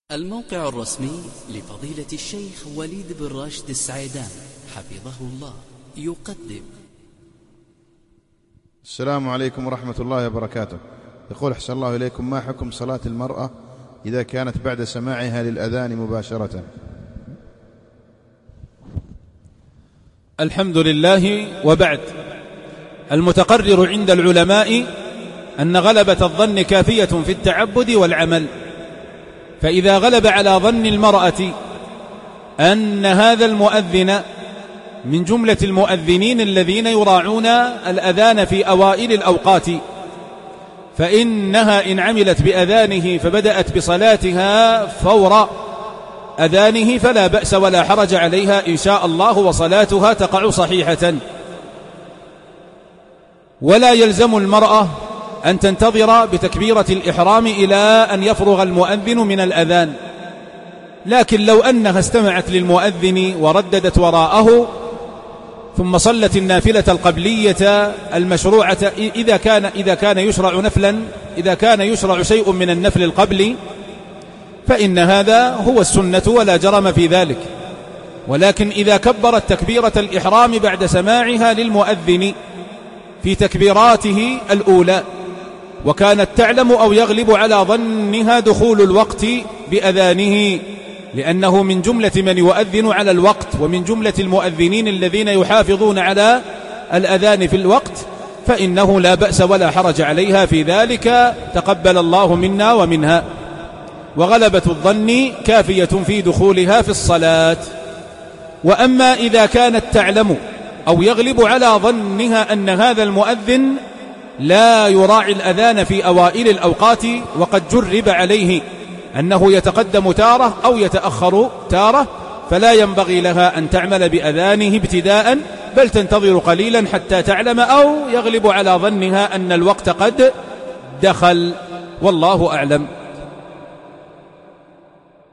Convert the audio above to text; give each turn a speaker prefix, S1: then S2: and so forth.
S1: الموقع الرسمي لفضيلة الشيخ وليد بن راشد السعيدان حفظه الله يقدم.
S2: السلام عليكم ورحمة الله وبركاته. يقول أحسن الله إليكم، ما حكم صلاة المرأة إذا كانت بعد سماعها للأذان مباشرة؟
S3: الحمد لله، وبعد. المتقرر عند العلماء أن غلبة الظن كافية في التعبد والعمل، فإذا غلب على ظن المرأة أن هذا المؤذن من جملة المؤذنين الذين يراعون الأذان في أوائل الأوقات، فإنها إن عملت بأذانه فبدأت بصلاتها فور أذانه فلا بأس ولا حرج عليها إن شاء الله، وصلاتها تقع صحيحة. ولا يلزم المرأة أن تنتظر بتكبيرة الإحرام إلى أن يفرغ المؤذن من الأذان، لكن لو أنها استمعت للمؤذن ورددت وراءه ثم صلت النافلة القبلية المشروعة إذا كان يشرع نفلا، إذا كان يشرع شيء من النفل القبلي فإن هذا هو السنة ولا جرم في ذلك. ولكن إذا كبرت تكبيرة الإحرام بعد سماعها للمؤذن في تكبيراته الأولى وكانت تعلم أو يغلب على ظنها دخول الوقت بأذانه، لأنه من جملة من يؤذن على الوقت ومن جملة المؤذنين الذين يحافظون على الأذان في الوقت، فإنه لا بأس ولا حرج عليها في ذلك، تقبل الله منا ومنها. وغلبة الظن كافية في دخولها في الصلاة. وأما إذا كانت تعلم أو يغلب على ظنها أن هذا المؤذن لا يراعي الأذان في أوائل الأوقات وقد جرب عليه أنه يتقدم تارة أو يتأخر تارة، فلا ينبغي لها أن تعمل بأذانه ابتداء، بل تنتظر قليلا حتى تعلم أو يغلب على ظنها أن الوقت قد دخل، والله أعلم.